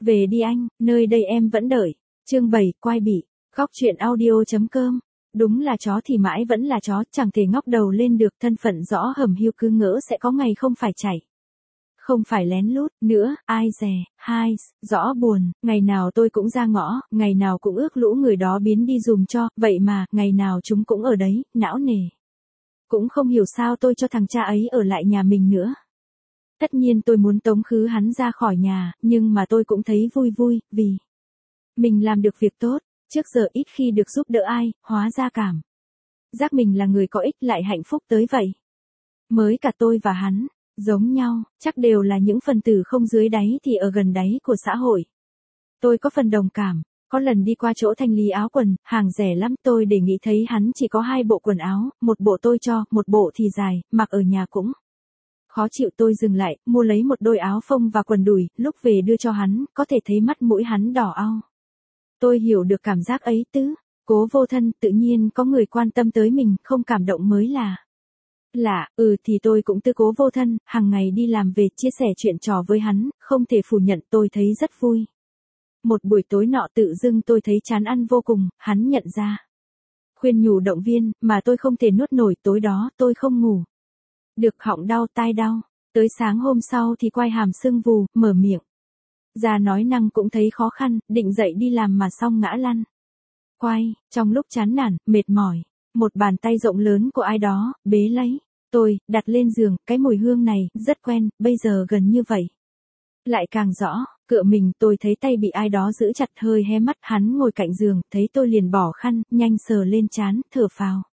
Về đi anh, nơi đây em vẫn đợi. Chương 7, quai bị. Góc truyện audio.com. Đúng là chó thì mãi vẫn là chó, chẳng thể ngóc đầu lên được, thân phận rõ hầm hiu cứ ngỡ sẽ có ngày không phải chạy. Không phải lén lút nữa, ai dè, rõ buồn, ngày nào tôi cũng ra ngõ, ngày nào cũng ước lũ người đó biến đi dùm cho, vậy mà, ngày nào chúng cũng ở đấy, não nề. Cũng không hiểu sao tôi cho thằng cha ấy ở lại nhà mình nữa. Tất nhiên tôi muốn tống khứ hắn ra khỏi nhà, nhưng mà tôi cũng thấy vui vui, vì mình làm được việc tốt, trước giờ ít khi được giúp đỡ ai, hóa ra cảm giác mình là người có ích lại hạnh phúc tới vậy. Mới cả tôi và hắn, giống nhau, chắc đều là những phần tử không dưới đáy thì ở gần đáy của xã hội. Tôi có phần đồng cảm, có lần đi qua chỗ thanh lý áo quần, hàng rẻ lắm, tôi để nghĩ thấy hắn chỉ có 2 bộ quần áo, một bộ tôi cho, một bộ thì dài, mặc ở nhà cũng khó chịu, tôi dừng lại, mua lấy một đôi áo phông và quần đùi, lúc về đưa cho hắn, có thể thấy mắt mũi hắn đỏ au. Tôi hiểu được cảm giác ấy tứ, cố vô thân, tự nhiên có người quan tâm tới mình, không cảm động mới là lạ. Thì tôi cũng tư cố vô thân, hàng ngày đi làm về chia sẻ chuyện trò với hắn, không thể phủ nhận tôi thấy rất vui. Một buổi tối nọ tự dưng tôi thấy chán ăn vô cùng, hắn nhận ra. Khuyên nhủ động viên, mà tôi không thể nuốt nổi, tối đó tôi không ngủ được, họng đau tai đau, tới sáng hôm sau thì quai hàm sưng vù, mở miệng ra nói năng cũng thấy khó khăn, định dậy đi làm mà xong ngã lăn. Quay, trong lúc chán nản, mệt mỏi, một bàn tay rộng lớn của ai đó, bế lấy tôi, đặt lên giường, cái mùi hương này, rất quen, bây giờ gần như vậy. Lại càng rõ, cựa mình, tôi thấy tay bị ai đó giữ chặt, hơi hé mắt, hắn ngồi cạnh giường, thấy tôi liền bỏ khăn, nhanh sờ lên trán, thở phào.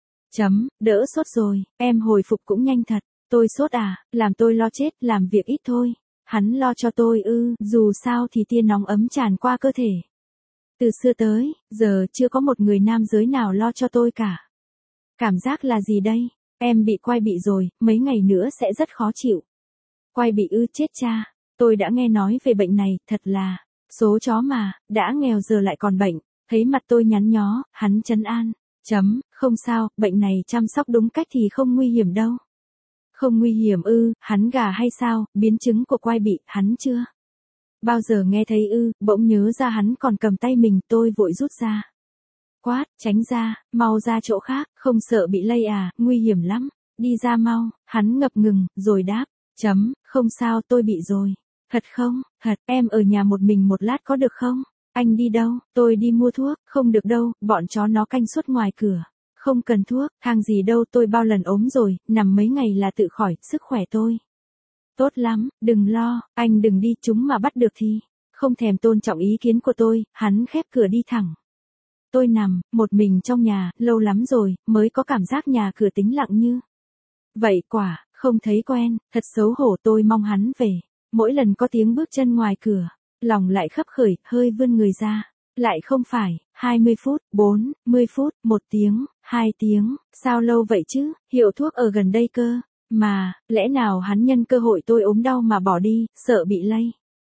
Đỡ sốt rồi, em hồi phục cũng nhanh thật. Tôi sốt à, làm tôi lo chết, làm việc ít thôi. Hắn lo cho tôi dù sao thì tia nóng ấm tràn qua cơ thể. Từ xưa tới, giờ chưa có một người nam giới nào lo cho tôi cả. Cảm giác là gì đây? Em bị quai bị rồi, mấy ngày nữa sẽ rất khó chịu. Quai bị chết cha. Tôi đã nghe nói về bệnh này, thật là số chó mà, đã nghèo giờ lại còn bệnh. Thấy mặt tôi nhắn nhó, hắn trấn an. Không sao, bệnh này chăm sóc đúng cách thì không nguy hiểm đâu. Không nguy hiểm hắn gà hay sao, biến chứng của quai bị, hắn chưa bao giờ nghe thấy bỗng nhớ ra hắn còn cầm tay mình, tôi vội rút ra. Quát, tránh ra, mau ra chỗ khác, không sợ bị lây à, nguy hiểm lắm, đi ra mau, hắn ngập ngừng, rồi đáp, không sao, tôi bị rồi. Thật không, thật, em ở nhà một mình một lát có được không? Anh đi đâu? Tôi đi mua thuốc, không được đâu, bọn chó nó canh suốt ngoài cửa. Không cần thuốc, thang gì đâu, tôi bao lần ốm rồi, nằm mấy ngày là tự khỏi, sức khỏe tôi tốt lắm, đừng lo, anh đừng đi, chúng mà bắt được thì không thèm tôn trọng ý kiến của tôi, hắn khép cửa đi thẳng. Tôi nằm, một mình trong nhà, lâu lắm rồi, mới có cảm giác nhà cửa tĩnh lặng như vậy, quả, không thấy quen, thật xấu hổ, tôi mong hắn về. Mỗi lần có tiếng bước chân ngoài cửa, lòng lại khấp khởi, hơi vươn người ra. Lại không phải, 20 phút, 40 phút, 1 tiếng, 2 tiếng, sao lâu vậy chứ, hiệu thuốc ở gần đây cơ. Mà, lẽ nào hắn nhân cơ hội tôi ốm đau mà bỏ đi, sợ bị lây.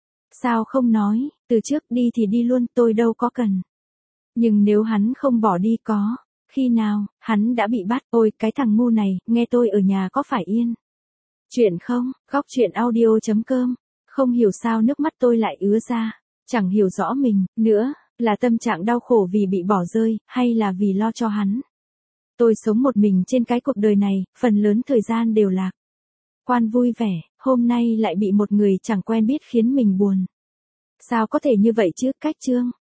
Sao không nói, từ trước đi thì đi luôn, tôi đâu có cần. Nhưng nếu hắn không bỏ đi có, khi nào, hắn đã bị bắt, ôi cái thằng ngu này, nghe tôi ở nhà có phải yên chuyện không, góc truyện audio.com, không hiểu sao nước mắt tôi lại ứa ra, chẳng hiểu rõ mình, nữa, là tâm trạng đau khổ vì bị bỏ rơi, hay là vì lo cho hắn. Tôi sống một mình trên cái cuộc đời này, phần lớn thời gian đều lạc quan vui vẻ, hôm nay lại bị một người chẳng quen biết khiến mình buồn. Sao có thể như vậy chứ, cách chương.